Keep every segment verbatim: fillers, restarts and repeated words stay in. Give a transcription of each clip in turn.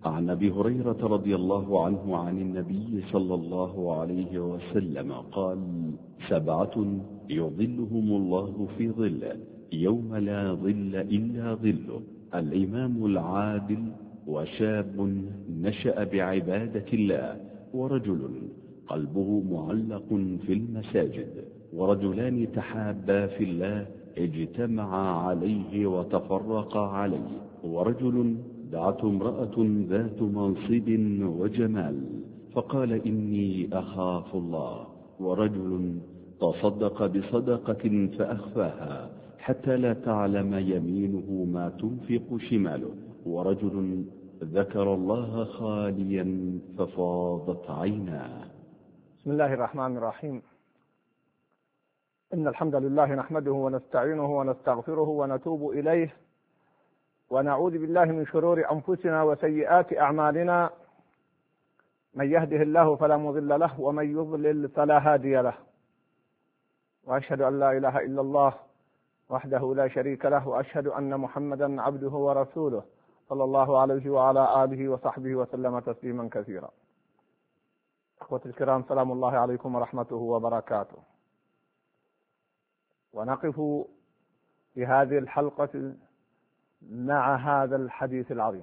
عن أبي هريرة رضي الله عنه عن النبي صلى الله عليه وسلم قال: سبعة يظلهم الله في ظله يوم لا ظل إلا ظله: الإمام العادل، وشاب نشأ بعبادة الله، ورجل قلبه معلق في المساجد، ورجلان تحابا في الله اجتمعا عليه وتفرقا عليه، ورجل دعته امرأة ذات منصب وجمال فقال: إني أخاف الله، ورجل تصدق بصدقة فأخفاها حتى لا تعلم يمينه ما تنفق شماله، ورجل ذكر الله خاليا ففاضت عيناه. بسم الله الرحمن الرحيم. إن الحمد لله نحمده ونستعينه ونستغفره ونتوب إليه، ونعوذ بالله من شرور أنفسنا وسيئات أعمالنا. من يهده الله فلا مضل له، ومن يضلل فلا هادي له. وأشهد أن لا إله إلا الله وحده لا شريك له، وأشهد أن محمدا عبده ورسوله صلى الله عليه وعلى آله وصحبه وسلم تسليما كثيرا. أخوتي الكرام، سلام الله عليكم ورحمته وبركاته. ونقف في هذه الحلقة مع هذا الحديث العظيم.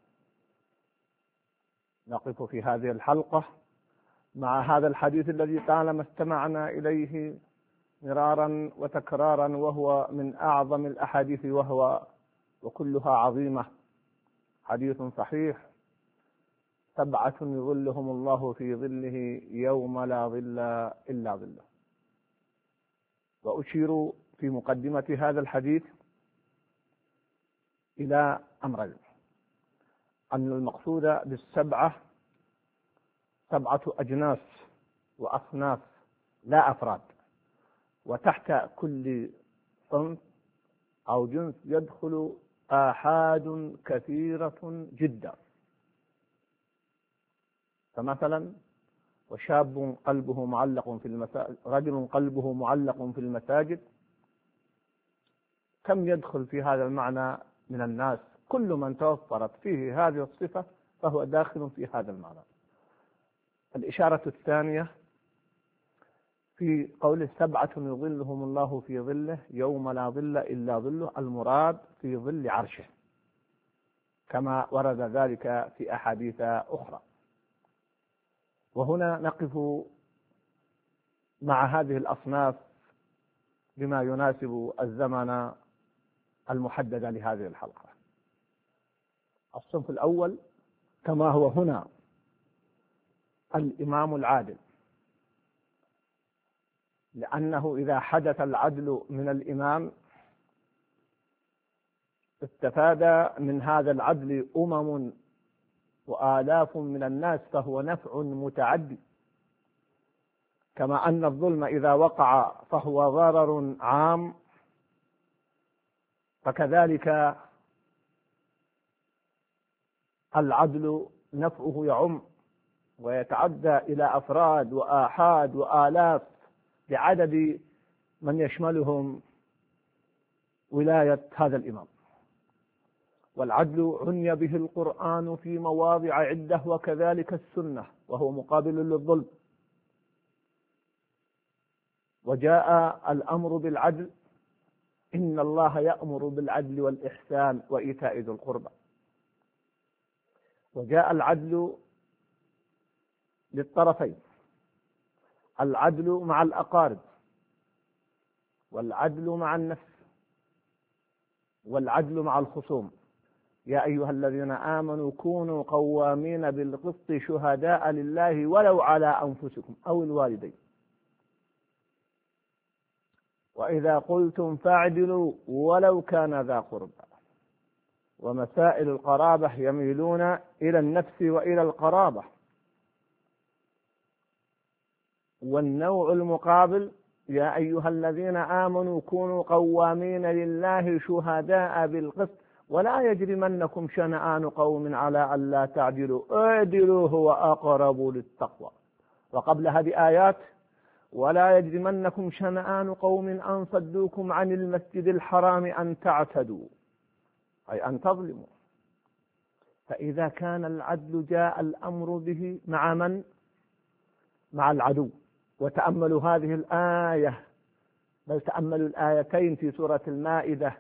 نقف في هذه الحلقة مع هذا الحديث الذي طالما استمعنا إليه مرارا وتكرارا، وهو من أعظم الأحاديث وهو وكلها عظيمة. حديث صحيح: سبعة يظلهم الله في ظله يوم لا ظل إلا ظله. وأشير في مقدمة هذا الحديث إلى أمرين: أن المقصود بالسبعة سبعة أجناس وأصناف لا أفراد، وتحت كل صنف أو جنس يدخل آحاد كثيرة جدا. فمثلا: وشاب قلبه معلق في المساجد، رجل قلبه معلق في المساجد، كم يدخل في هذا المعنى من الناس؟ كل من توفرت فيه هذه الصفة فهو داخل في هذا المعنى. الإشارة الثانية في قول سبعة يظلهم الله في ظله يوم لا ظل إلا ظله، المراد في ظل عرشه، كما ورد ذلك في أحاديث أخرى. وهنا نقف مع هذه الأصناف بما يناسب الزمن المحدد لهذه الحلقة. الصنف الأول كما هو هنا الإمام العادل، لأنه إذا حدث العدل من الإمام استفاد من هذا العدل أمم وآلاف من الناس، فهو نفع متعدي. كما أن الظلم إذا وقع فهو ضرر عام، فكذلك العدل نفعه يعم ويتعدى إلى أفراد وآحاد وآلاف بعدد من يشملهم ولاية هذا الإمام. والعدل عني به القرآن في مواضع عدة، وكذلك السنة، وهو مقابل للظلم. وجاء الأمر بالعدل: إن الله يأمر بالعدل والإحسان وإيتاء ذي القربى. وجاء العدل للطرفين: العدل مع الأقارب، والعدل مع النفس، والعدل مع الخصوم. يا أيها الذين آمنوا كونوا قوامين بالقسط شهداء لله ولو على أنفسكم أو الوالدين، وإذا قلتم فاعدلوا ولو كان ذا قربى. ومسائل القرابة يميلون إلى النفس وإلى القرابة. والنوع المقابل: يا أيها الذين آمنوا كونوا قوامين لله شهداء بالقسط ولا يجرمنكم شنآن قوم على ألا تعدلوا اعدلوا هو أقرب للتقوى. وقبل هذه آيات: ولا يجرمنكم شنآن قوم أن صدوكم عن المسجد الحرام أن تعتدوا، أي أن تظلموا. فإذا كان العدل جاء الأمر به مع من؟ مع العدو. وتأملوا هذه الآية، بل تأملوا الآيتين في سورة المائدة.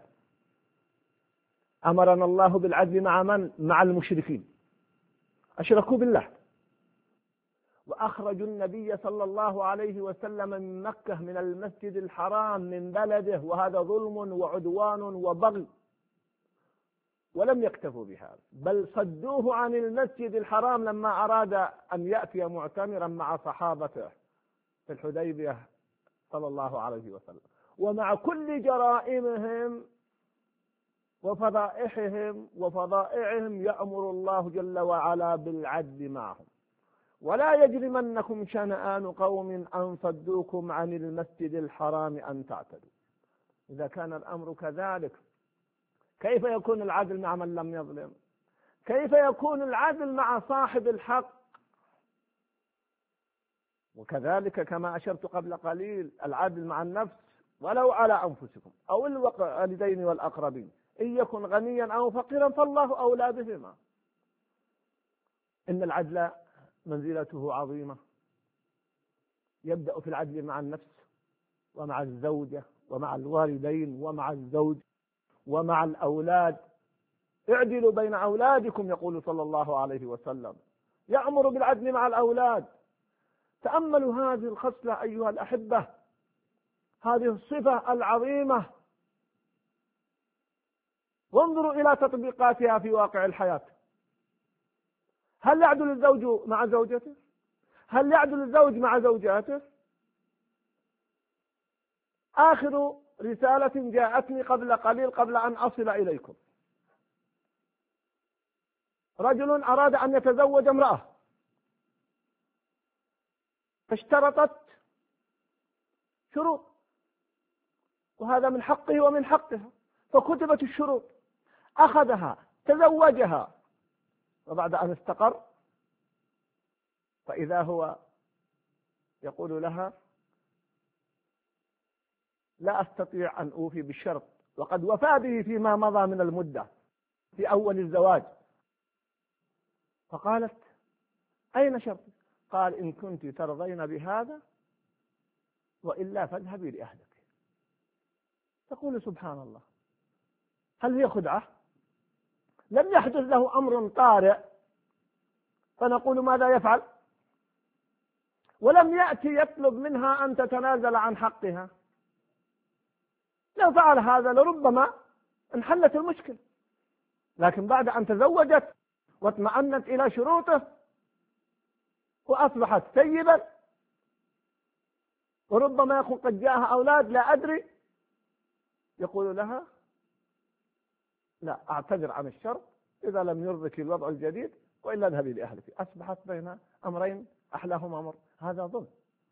أمرنا الله بالعدل مع من؟ مع المشركين، أشركوا بالله، وأخرجوا النبي صلى الله عليه وسلم من مكة من المسجد الحرام من بلده، وهذا ظلم وعدوان وبغي. ولم يكتفوا بهذا، بل صدوه عن المسجد الحرام لما أراد أن يأتي معتمرا مع صحابته في الحديبية صلى الله عليه وسلم. ومع كل جرائمهم وفضائحهم وفضائعهم يأمر الله جل وعلا بالعدل معهم. ولا يجرمنكم شنآن قوم أن صدوكم عن المسجد الحرام أن تعتدوا. إذا كان الأمر كذلك، كيف يكون العدل مع من لم يظلم؟ كيف يكون العدل مع صاحب الحق؟ وكذلك كما أشرت قبل قليل العدل مع النفس ولو على أنفسكم أو الوالدين والأقربين، إن يكن غنيا أو فقيرا فالله أولى بهما. إن العدل منزلته عظيمة، يبدأ في العدل مع النفس ومع الزوجة ومع الوالدين ومع الزوج ومع الأولاد. اعدلوا بين أولادكم يقول صلى الله عليه وسلم، يأمر بالعدل مع الأولاد. تأملوا هذه الخصلة أيها الأحبة، هذه الصفة العظيمة، وانظروا إلى تطبيقاتها في واقع الحياة. هل يعدل الزوج مع زوجته؟ هل يعدل الزوج مع زوجاته؟ آخر رسالة جاءتني قبل قليل قبل أن أصل إليكم، رجل أراد أن يتزوج امرأة فاشترطت شروط، وهذا من حقه ومن حقها، فكتبت الشروط، أخذها تزوجها، وبعد أن استقر فإذا هو يقول لها لا أستطيع أن أوفي بالشرط، وقد وفى به فيما مضى من المدة في أول الزواج. فقالت أين شرطي؟ قال إن كنت ترضين بهذا وإلا فاذهبي لأهلك. تقول سبحان الله، هل هي خدعة؟ لم يحدث له أمر طارئ فنقول ماذا يفعل؟ ولم يأتي يطلب منها أن تتنازل عن حقها. لو فعل هذا لربما انحلت المشكلة، لكن بعد أن تزوجت واطمأنت إلى شروطه وأصبحت سيبا، وربما يكون قد جاءها أولاد لا أدري، يقول لها لا أعتذر عن الشرط إذا لم يرضك الوضع الجديد وإلا اذهبي لأهلك. أصبحت بين أمرين أحلاهما أمر. هذا ظلم.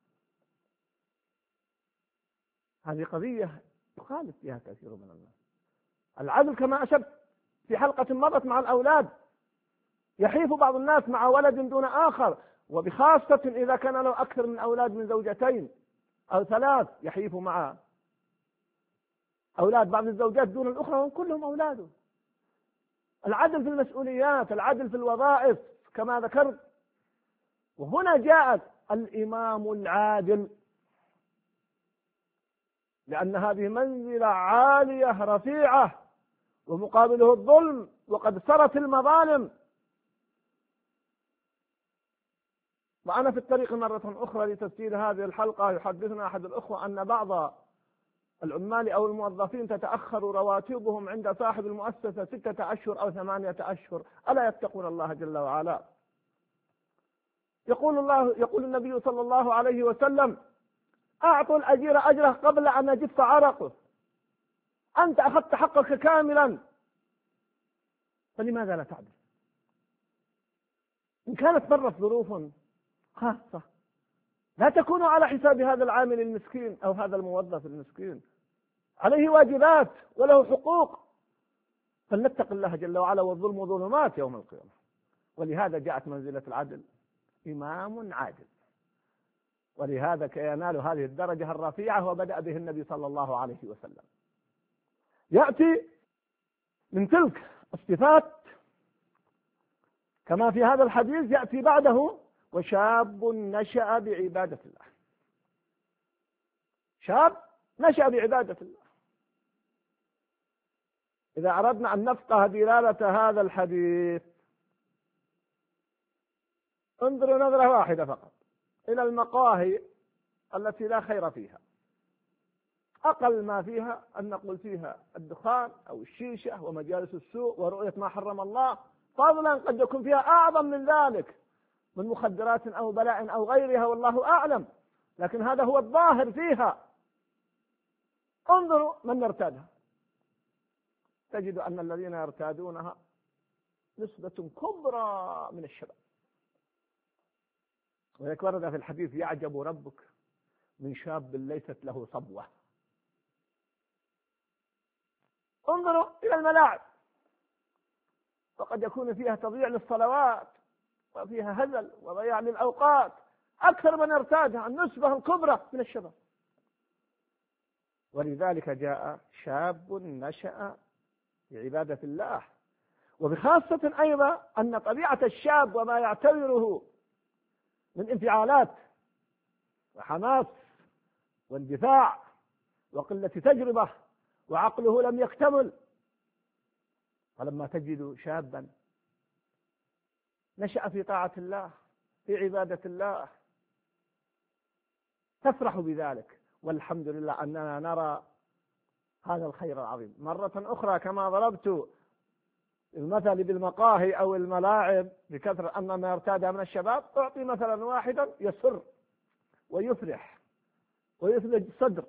هذه قضية يخالف فيها كثير من الناس. العدل كما أشرت في حلقة مضت مع الأولاد، يحيف بعض الناس مع ولد دون آخر، وبخاصة إذا كان له أكثر من أولاد من زوجتين أو ثلاث، يحيف مع أولاد بعض الزوجات دون الأخرى وهم كلهم أولاده. العدل في المسؤوليات، العدل في الوظائف كما ذكرت. وهنا جاءت الإمام العادل، لأن هذه منزلة عالية رفيعة، ومقابله الظلم، وقد سرت المظالم. وأنا في الطريق مرة أخرى لتسجيل هذه الحلقة يحدثنا أحد الأخوة أن بعض العمال أو الموظفين تتأخر رواتبهم عند صاحب المؤسسة ستة أشهر أو ثمانية أشهر، ألا يتقون الله جل وعلا؟ يقول الله يقول النبي صلى الله عليه وسلم أعطوا الأجير أجره قبل أن يجف عرقه. أنت أخذت حقك كاملا، فلماذا لا تعدل؟ إن كانت مرت ظروف خاصة لا تكون على حساب هذا العامل المسكين أو هذا الموظف المسكين، عليه واجبات وله حقوق، فلنتق الله جل وعلا، والظلم ظلمات يوم القيامة. ولهذا جاءت منزلة العدل، إمام عادل، ولهذا ينال هذه الدرجة الرفيعة وبدأ به النبي صلى الله عليه وسلم. يأتي من تلك الصفات كما في هذا الحديث يأتي بعده وشاب نشأ بعبادة الله. شاب نشأ بعبادة الله. إذا أردنا أن نفقه دلالة هذا الحديث انظروا نظرة واحدة فقط إلى المقاهي التي لا خير فيها، أقل ما فيها أن نقول فيها الدخان أو الشيشة ومجالس السوء ورؤية ما حرم الله، فضلا قد يكون فيها أعظم من ذلك من مخدرات أو بلاء أو غيرها والله أعلم، لكن هذا هو الظاهر فيها. انظروا من يرتادها، تجد أن الذين يرتادونها نسبة كبرى من الشباب. ولذلك ورد في الحديث يعجب ربك من شاب ليست له صبوة. انظروا إلى الملاعب، فقد يكون فيها تضييع للصلوات وفيها هزل وضياع للأوقات، أكثر من يرتادها النسبة الكبرى من الشباب. ولذلك جاء شاب نشأ بعبادة الله. وبخاصة أيضا أن طبيعة الشاب وما يعتبره من انفعالات وحماس واندفاع وقلة تجربة وعقله لم يكتمل، فلما تجد شابا نشأ في طاعة الله في عبادة الله تفرح بذلك. والحمد لله أننا نرى هذا الخير العظيم. مرة أخرى كما ضربت المثل بالمقاهي أو الملاعب بكثرة أن ما يرتادها من الشباب، أعطي مثلا واحدا يسر ويفرح ويثلج الصدر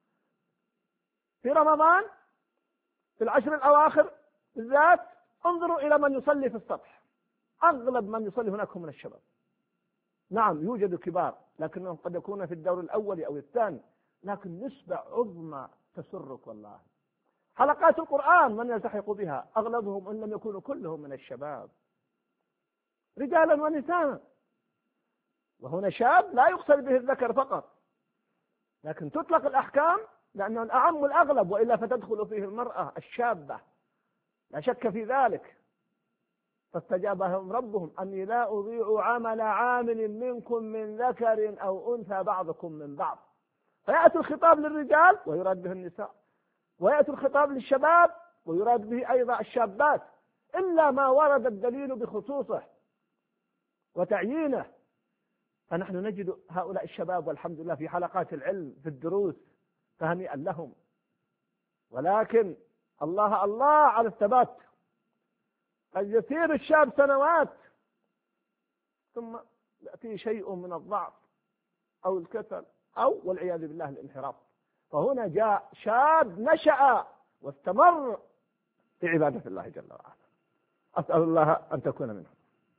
في رمضان في العشر الأواخر بالذات. انظروا إلى من يصلي في السطح، أغلب من يصلي هناك هم من الشباب. نعم يوجد كبار لكنهم قد يكونون في الدور الأول أو الثاني، لكن نسبة عظمى تسرك والله. حلقات القرآن من يلتحق بها أغلبهم إن لم يكونوا كلهم من الشباب، رجالا ونساء. وهنا شاب لا يقصد به الذكر فقط، لكن تطلق الأحكام لأنه الأعم الأغلب، وإلا فتدخل فيه المرأة الشابة لا شك في ذلك. فاستجابهم ربهم أني لا أضيع عمل عامل منكم من ذكر أو أنثى بعضكم من بعض. فيأتي الخطاب للرجال ويراد به النساء، ويأتي الخطاب للشباب ويراد به أيضا الشابات، إلا ما ورد الدليل بخصوصه وتعيينه. فنحن نجد هؤلاء الشباب والحمد لله في حلقات العلم في الدروس، فهنيئا لهم. ولكن الله الله على الثبات. قد يسير الشاب سنوات ثم يأتي شيء من الضعف أو الكسل أو والعياذ بالله الانحراف. فهنا جاء شاب نشأ واستمر في عبادة الله جل وعلا. أسأل الله أن تكون منهم.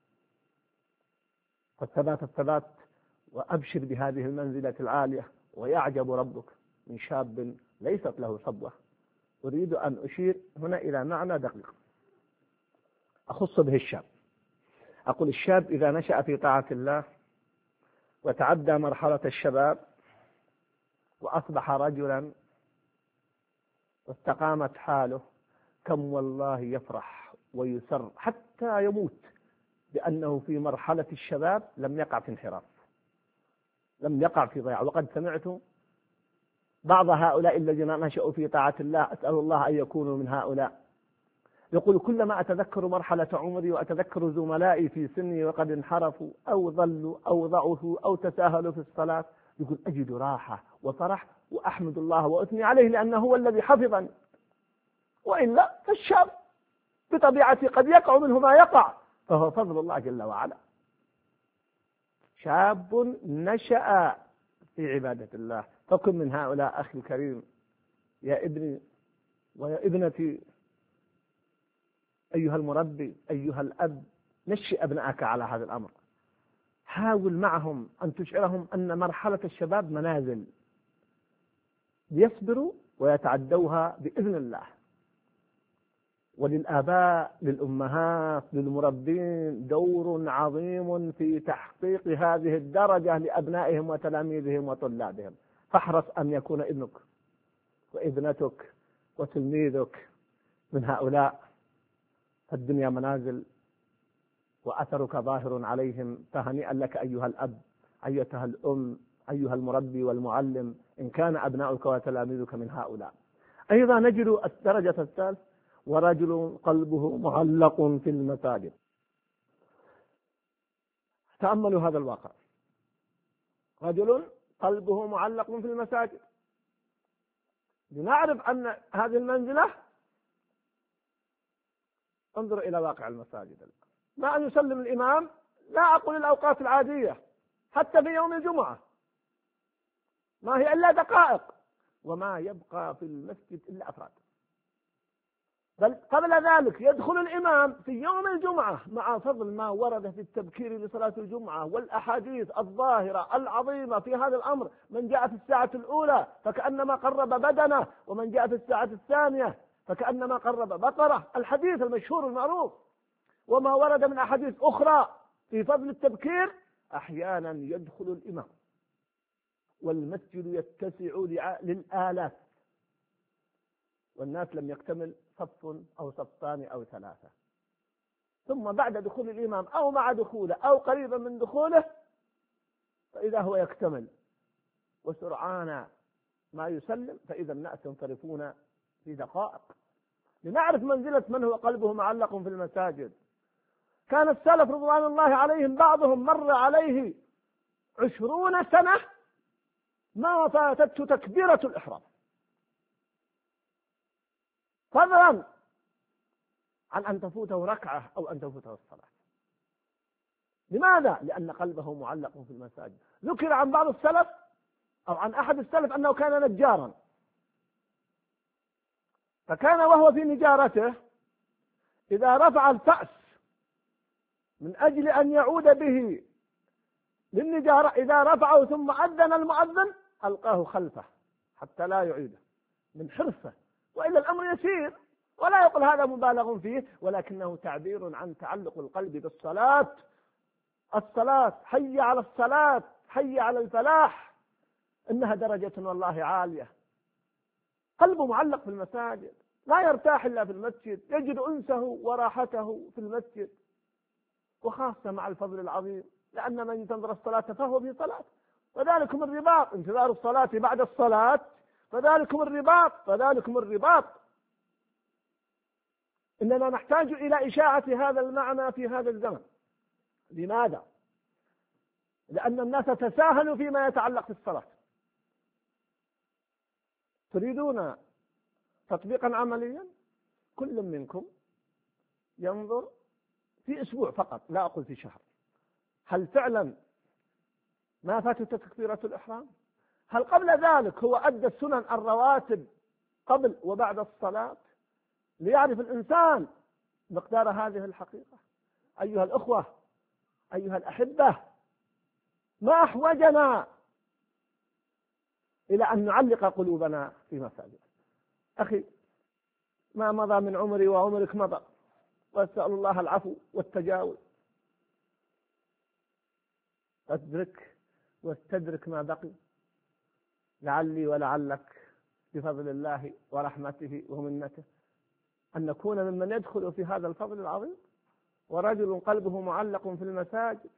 فالثبات الثبات، وأبشر بهذه المنزلة العالية. ويعجب ربك من شاب ليست له صبوة. أريد أن أشير هنا إلى معنى دقيق أخص به الشاب. أقول الشاب إذا نشأ في طاعة الله وتعدى مرحلة الشباب وأصبح رجلا واستقامت حاله، كم والله يفرح ويسر حتى يموت بأنه في مرحلة الشباب لم يقع في انحراف، لم يقع في ضياع. وقد سمعت بعض هؤلاء الذين نشأوا في طاعة الله، أسأل الله أن يكونوا من هؤلاء، يقول كلما أتذكر مرحلة عمري وأتذكر زملائي في سني وقد انحرفوا أو ضلوا أو ضعفوا أو تساهلوا في الصلاة، يقول أجد راحة وفرح وأحمد الله وأثني عليه لأنه هو الذي حفظني. وإلا فالشاب بطبيعته قد يقع منه ما يقع، فهو فضل الله جل وعلا. شاب نشأ في عبادة الله. فكن من هؤلاء أخي الكريم يا ابني ويا ابنتي، أيها المربي أيها الأب، نشئ أبنائك على هذا الأمر. حاول معهم أن تشعرهم أن مرحلة الشباب منازل ليصبروا ويتعدوها بإذن الله. وللآباء للأمهات للمربين دور عظيم في تحقيق هذه الدرجة لأبنائهم وتلاميذهم وطلابهم. فاحرص أن يكون ابنك وابنتك وتلميذك من هؤلاء. الدنيا منازل وأثرك ظاهر عليهم، فهنيئا لك أيها الأب، أيتها الأم، أيها المربي والمعلم، إن كان أبناؤك وتلاميذك من هؤلاء. أيضا نجد الدرجة الثالثة: ورجل قلبه معلق في المساجد. تأملوا هذا الواقع: رجل قلبه معلق في المساجد. لنعرف أن هذه المنزلة، انظر إلى واقع المساجد. ما أن يسلم الإمام، لا أقول الأوقات العادية، حتى في يوم الجمعة ما هي إلا دقائق، وما يبقى في المسجد إلا أفراد. بل قبل ذلك يدخل الإمام في يوم الجمعة مع فضل ما ورد في التبكير لصلاة الجمعة والأحاديث الظاهرة العظيمة في هذا الأمر. من جاء في الساعة الأولى فكأنما قرب بدنه، ومن جاء في الساعة الثانية فكأنما قرب بقرة، الحديث المشهور المعروف. وما ورد من أحاديث أخرى في فضل التبكير. أحيانا يدخل الإمام والمسجد يتسع للآلاف، والناس لم يكتمل صف أو صفان أو ثلاثة، ثم بعد دخول الإمام أو مع دخوله أو قريبا من دخوله فإذا هو يكتمل، وسرعان ما يسلم فإذا الناس ينصرفون في دقائق. لنعرف منزلة من هو قلبه معلق في المساجد. كان السلف رضوان الله عليهم بعضهم مر عليه عشرون سنة ما فاتته تكبيرة الإحرام، فضلا عن أن تفوته ركعة أو أن تفوته الصلاة. لماذا؟ لأن قلبه معلق في المساجد. ذكر عن بعض السلف أو عن أحد السلف أنه كان نجارا، فكان وهو في نجارته إذا رفع الفأس من أجل أن يعود به للنجارة، إذا رفعه ثم أذن المؤذن ألقاه خلفه حتى لا يعيده من حرصه، وإلا الأمر يسير ولا يقول هذا مبالغ فيه، ولكنه تعبير عن تعلق القلب بالصلاة. الصلاة، حي على الصلاة، حي على الفلاح، إنها درجة والله عالية. قلبه معلق في المساجد، لا يرتاح إلا في المسجد، يجد أنسه وراحته في المسجد، وخاصة مع الفضل العظيم، لأن من ينتظر الصلاة فهو في صلاة. فذلكم الرباط، انتظار الصلاة بعد الصلاة، فذلكم الرباط، فذلكم الرباط. إننا نحتاج إلى إشاعة هذا المعنى في هذا الزمن. لماذا؟ لأن الناس تساهلوا فيما يتعلق في الصلاة. تريدون تطبيقا عمليا؟ كل منكم ينظر في أسبوع فقط، لا أقول في شهر، هل فعلا ما فاتت تكبيرة الإحرام؟ هل قبل ذلك هو أدى السنن الرواتب قبل وبعد الصلاة؟ ليعرف الإنسان مقدار هذه الحقيقة. أيها الأخوة، أيها الأحبة، ما أحوجنا إلى أن نعلق قلوبنا في مساجد. أخي، ما مضى من عمري وعمرك مضى، وأسأل الله العفو والتجاوز. أدرك واستدرك ما بقي، لعلي ولعلك بفضل الله ورحمته ومنته أن نكون ممن يدخل في هذا الفضل العظيم. ورجل قلبه معلق في المساجد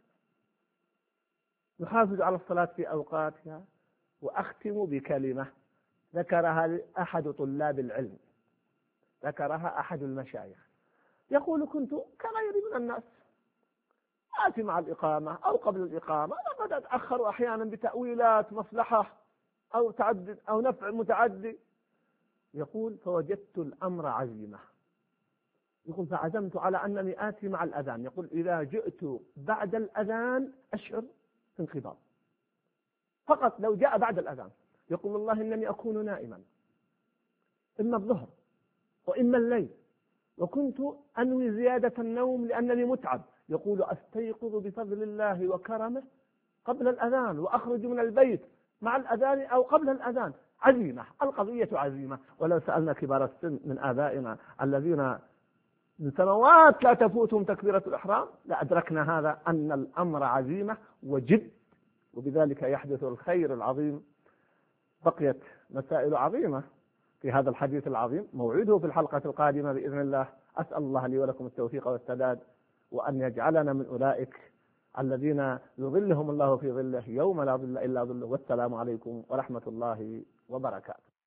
يحافظ على الصلاة في أوقاتها. وأختم بكلمة ذكرها أحد طلاب العلم، ذكرها أحد المشايخ، يقول: كنت كغيري من الناس آتي مع الإقامة أو قبل الإقامة، لقد أتأخر أحيانا بتأويلات مصلحة أو تعدد أو نفع متعدي. يقول: فوجدت الأمر عزيمة. يقول: فعزمت على أنني آتي مع الأذان. يقول: إذا جئت بعد الأذان أشعر انقباض، فقط لو جاء بعد الأذان. يقول: والله إنني أكون نائما إما الظهر وإما الليل، وكنت أنوي زيادة النوم لأنني متعب. يقول: أستيقظ بفضل الله وكرمه قبل الأذان وأخرج من البيت مع الأذان أو قبل الأذان. عزيمة، القضية عزيمة. ولو سألنا كبار السن من آبائنا الذين من سنوات لا تفوتهم تكبيرة الإحرام لأدركنا هذا، أن الأمر عزيمة وجد، وبذلك يحدث الخير العظيم. بقيت مسائل عظيمة في هذا الحديث العظيم، موعده في الحلقة القادمة بإذن الله. أسأل الله لي ولكم التوفيق والسداد، وأن يجعلنا من أولئك الذين يظلهم الله في ظله يوم لا ظل إلا ظله. والسلام عليكم ورحمة الله وبركاته.